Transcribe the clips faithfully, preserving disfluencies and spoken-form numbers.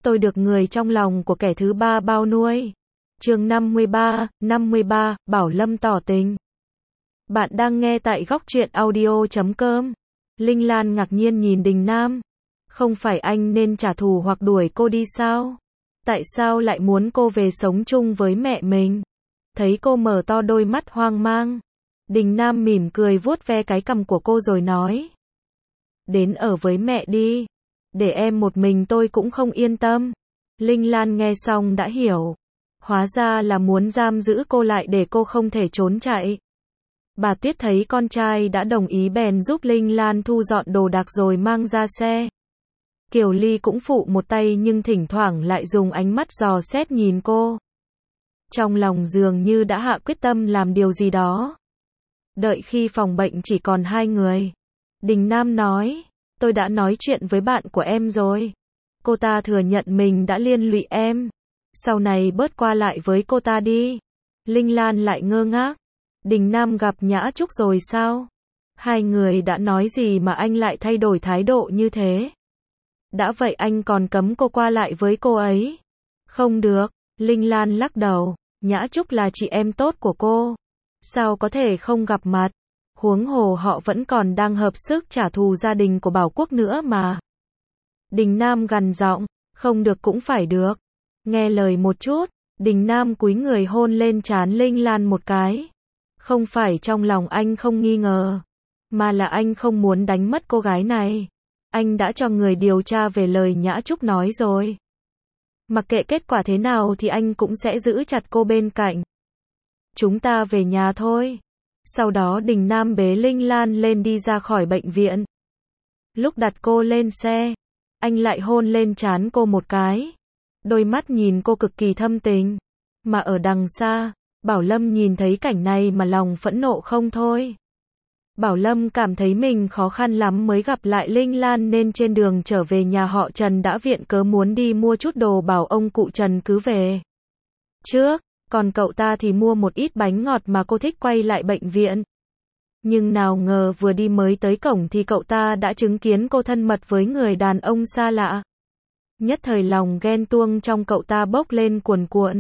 tôi được người trong lòng của kẻ thứ ba bao nuôi. Chương năm mươi ba, năm mươi ba, Bảo Lâm tỏ tình. Bạn đang nghe tại góc truyện audio chấm com. Linh Lan ngạc nhiên nhìn Đình Nam. Không phải anh nên trả thù hoặc đuổi cô đi sao? Tại sao lại muốn cô về sống chung với mẹ mình? Thấy cô mở to đôi mắt hoang mang, Đình Nam mỉm cười vuốt ve cái cằm của cô rồi nói. Đến ở với mẹ đi. Để em một mình tôi cũng không yên tâm. Linh Lan nghe xong đã hiểu. Hóa ra là muốn giam giữ cô lại để cô không thể trốn chạy. Bà Tuyết thấy con trai đã đồng ý bèn giúp Linh Lan thu dọn đồ đạc rồi mang ra xe. Kiều Ly cũng phụ một tay nhưng thỉnh thoảng lại dùng ánh mắt dò xét nhìn cô. Trong lòng dường như đã hạ quyết tâm làm điều gì đó. Đợi khi phòng bệnh chỉ còn hai người, Đình Nam nói, tôi đã nói chuyện với bạn của em rồi. Cô ta thừa nhận mình đã liên lụy em. Sau này bớt qua lại với cô ta đi. Linh Lan lại ngơ ngác. Đình Nam gặp Nhã Trúc rồi sao? Hai người đã nói gì mà anh lại thay đổi thái độ như thế? Đã vậy anh còn cấm cô qua lại với cô ấy? Không được. Linh Lan lắc đầu. Nhã Trúc là chị em tốt của cô. Sao có thể không gặp mặt? Huống hồ họ vẫn còn đang hợp sức trả thù gia đình của Bảo Quốc nữa mà. Đình Nam gằn giọng. Không được cũng phải được. Nghe lời một chút. Đình Nam cúi người hôn lên trán Linh Lan một cái. Không phải trong lòng anh không nghi ngờ, mà là anh không muốn đánh mất cô gái này. Anh đã cho người điều tra về lời Nhã Trúc nói rồi. Mặc kệ kết quả thế nào thì anh cũng sẽ giữ chặt cô bên cạnh. Chúng ta về nhà thôi. Sau đó Đình Nam bế Linh Lan lên đi ra khỏi bệnh viện. Lúc đặt cô lên xe, anh lại hôn lên trán cô một cái. Đôi mắt nhìn cô cực kỳ thâm tình. Mà ở đằng xa, Bảo Lâm nhìn thấy cảnh này mà lòng phẫn nộ không thôi. Bảo Lâm cảm thấy mình khó khăn lắm mới gặp lại Linh Lan nên trên đường trở về nhà họ Trần đã viện cớ muốn đi mua chút đồ bảo ông cụ Trần cứ về trước, còn cậu ta thì mua một ít bánh ngọt mà cô thích quay lại bệnh viện. Nhưng nào ngờ vừa đi mới tới cổng thì cậu ta đã chứng kiến cô thân mật với người đàn ông xa lạ. Nhất thời lòng ghen tuông trong cậu ta bốc lên cuồn cuộn.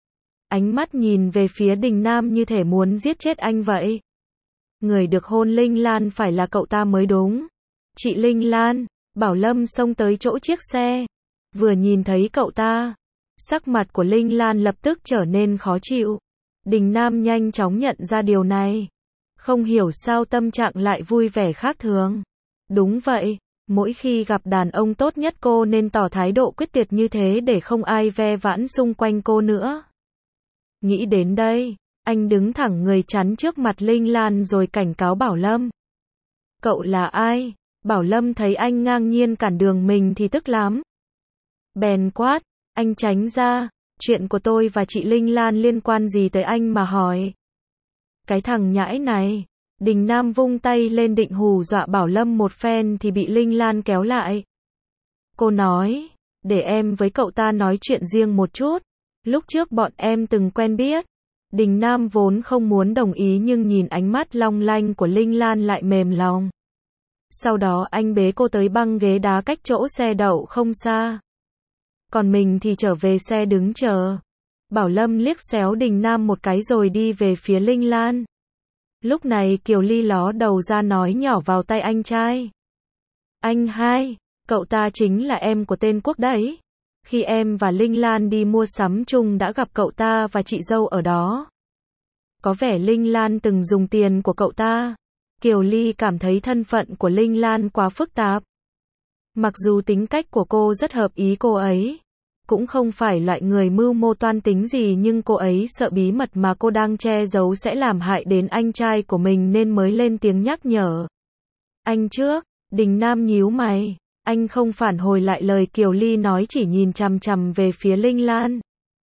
Ánh mắt nhìn về phía Đình Nam như thể muốn giết chết anh vậy. Người được hôn Linh Lan phải là cậu ta mới đúng. Chị Linh Lan, Bảo Lâm xông tới chỗ chiếc xe. Vừa nhìn thấy cậu ta, sắc mặt của Linh Lan lập tức trở nên khó chịu. Đình Nam nhanh chóng nhận ra điều này. Không hiểu sao tâm trạng lại vui vẻ khác thường. Đúng vậy, mỗi khi gặp đàn ông tốt nhất cô nên tỏ thái độ quyết tuyệt như thế để không ai ve vãn xung quanh cô nữa. Nghĩ đến đây, anh đứng thẳng người chắn trước mặt Linh Lan rồi cảnh cáo Bảo Lâm. Cậu là ai? Bảo Lâm thấy anh ngang nhiên cản đường mình thì tức lắm. Bèn quát, anh tránh ra, chuyện của tôi và chị Linh Lan liên quan gì tới anh mà hỏi. Cái thằng nhãi này, Đình Nam vung tay lên định hù dọa Bảo Lâm một phen thì bị Linh Lan kéo lại. Cô nói, để em với cậu ta nói chuyện riêng một chút. Lúc trước bọn em từng quen biết. Đình Nam vốn không muốn đồng ý nhưng nhìn ánh mắt long lanh của Linh Lan lại mềm lòng. Sau đó anh bế cô tới băng ghế đá cách chỗ xe đậu không xa. Còn mình thì trở về xe đứng chờ. Bảo Lâm liếc xéo Đình Nam một cái rồi đi về phía Linh Lan. Lúc này Kiều Ly ló đầu ra nói nhỏ vào tay anh trai. Anh hai, cậu ta chính là em của tên Quốc đấy. Khi em và Linh Lan đi mua sắm chung đã gặp cậu ta và chị dâu ở đó. Có vẻ Linh Lan từng dùng tiền của cậu ta. Kiều Ly cảm thấy thân phận của Linh Lan quá phức tạp. Mặc dù tính cách của cô rất hợp ý cô ấy, cũng không phải loại người mưu mô toan tính gì nhưng cô ấy sợ bí mật mà cô đang che giấu sẽ làm hại đến anh trai của mình nên mới lên tiếng nhắc nhở. Anh trước, Đình Nam nhíu mày. Anh không phản hồi lại lời Kiều Ly nói chỉ nhìn chằm chằm về phía Linh Lan.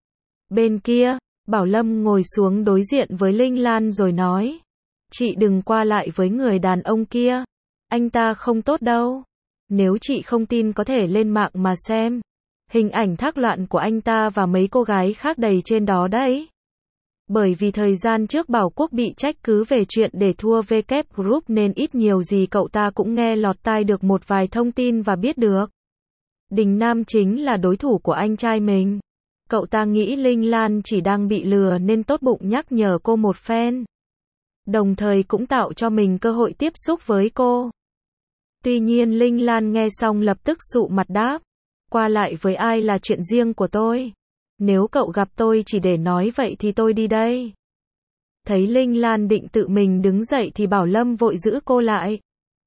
Bên kia, Bảo Lâm ngồi xuống đối diện với Linh Lan rồi nói. Chị đừng qua lại với người đàn ông kia. Anh ta không tốt đâu. Nếu chị không tin có thể lên mạng mà xem. Hình ảnh thác loạn của anh ta và mấy cô gái khác đầy trên đó đấy. Bởi vì thời gian trước Bảo Quốc bị trách cứ về chuyện để thua vê kép Group nên ít nhiều gì cậu ta cũng nghe lọt tai được một vài thông tin và biết được. Đình Nam chính là đối thủ của anh trai mình. Cậu ta nghĩ Linh Lan chỉ đang bị lừa nên tốt bụng nhắc nhở cô một phen. Đồng thời cũng tạo cho mình cơ hội tiếp xúc với cô. Tuy nhiên Linh Lan nghe xong lập tức sụ mặt đáp. Qua lại với ai là chuyện riêng của tôi. Nếu cậu gặp tôi chỉ để nói vậy thì tôi đi đây. Thấy Linh Lan định tự mình đứng dậy thì Bảo Lâm vội giữ cô lại.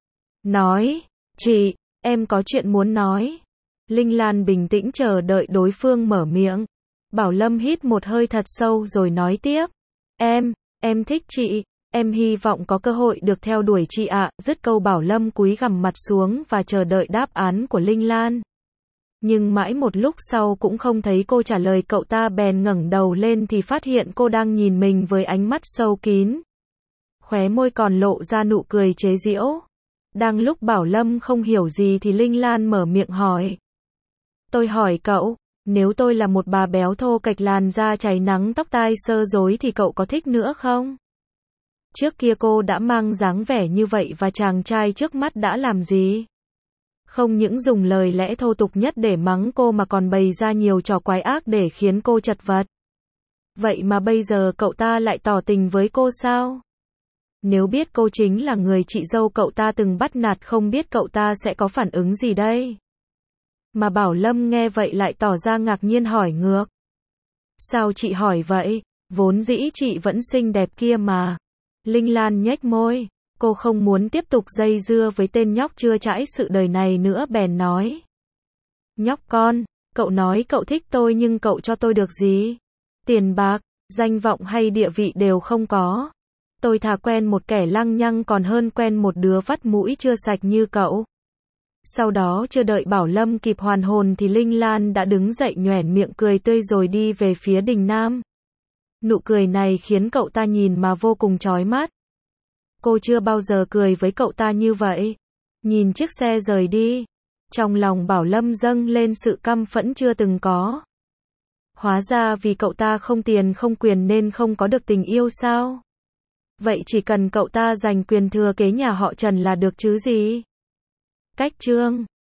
Nói, chị, em có chuyện muốn nói. Linh Lan bình tĩnh chờ đợi đối phương mở miệng. Bảo Lâm hít một hơi thật sâu rồi nói tiếp. Em, em thích chị. Em hy vọng có cơ hội được theo đuổi chị ạ. Dứt câu Bảo Lâm cúi gằm mặt xuống và chờ đợi đáp án của Linh Lan. Nhưng mãi một lúc sau cũng không thấy cô trả lời, cậu ta bèn ngẩng đầu lên thì phát hiện cô đang nhìn mình với ánh mắt sâu kín. Khóe môi còn lộ ra nụ cười chế giễu. Đang lúc Bảo Lâm không hiểu gì thì Linh Lan mở miệng hỏi. Tôi hỏi cậu, nếu tôi là một bà béo thô kệch làn da cháy nắng tóc tai xơ rối thì cậu có thích nữa không? Trước kia cô đã mang dáng vẻ như vậy và chàng trai trước mắt đã làm gì? Không những dùng lời lẽ thô tục nhất để mắng cô mà còn bày ra nhiều trò quái ác để khiến cô chật vật. Vậy mà bây giờ cậu ta lại tỏ tình với cô sao? Nếu biết cô chính là người chị dâu cậu ta từng bắt nạt, không biết cậu ta sẽ có phản ứng gì đây? Mà Bảo Lâm nghe vậy lại tỏ ra ngạc nhiên hỏi ngược. Sao chị hỏi vậy? Vốn dĩ chị vẫn xinh đẹp kia mà. Linh Lan nhếch môi. Cô không muốn tiếp tục dây dưa với tên nhóc chưa trải sự đời này nữa bèn nói. Nhóc con, cậu nói cậu thích tôi nhưng cậu cho tôi được gì? Tiền bạc, danh vọng hay địa vị đều không có. Tôi thà quen một kẻ lăng nhăng còn hơn quen một đứa vắt mũi chưa sạch như cậu. Sau đó chưa đợi Bảo Lâm kịp hoàn hồn thì Linh Lan đã đứng dậy nhoẻn miệng cười tươi rồi đi về phía Đình Nam. Nụ cười này khiến cậu ta nhìn mà vô cùng chói mắt. Cô chưa bao giờ cười với cậu ta như vậy. Nhìn chiếc xe rời đi, trong lòng Bảo Lâm dâng lên sự căm phẫn chưa từng có. Hóa ra vì cậu ta không tiền không quyền nên không có được tình yêu sao? Vậy chỉ cần cậu ta giành quyền thừa kế nhà họ Trần là được chứ gì? Cách chương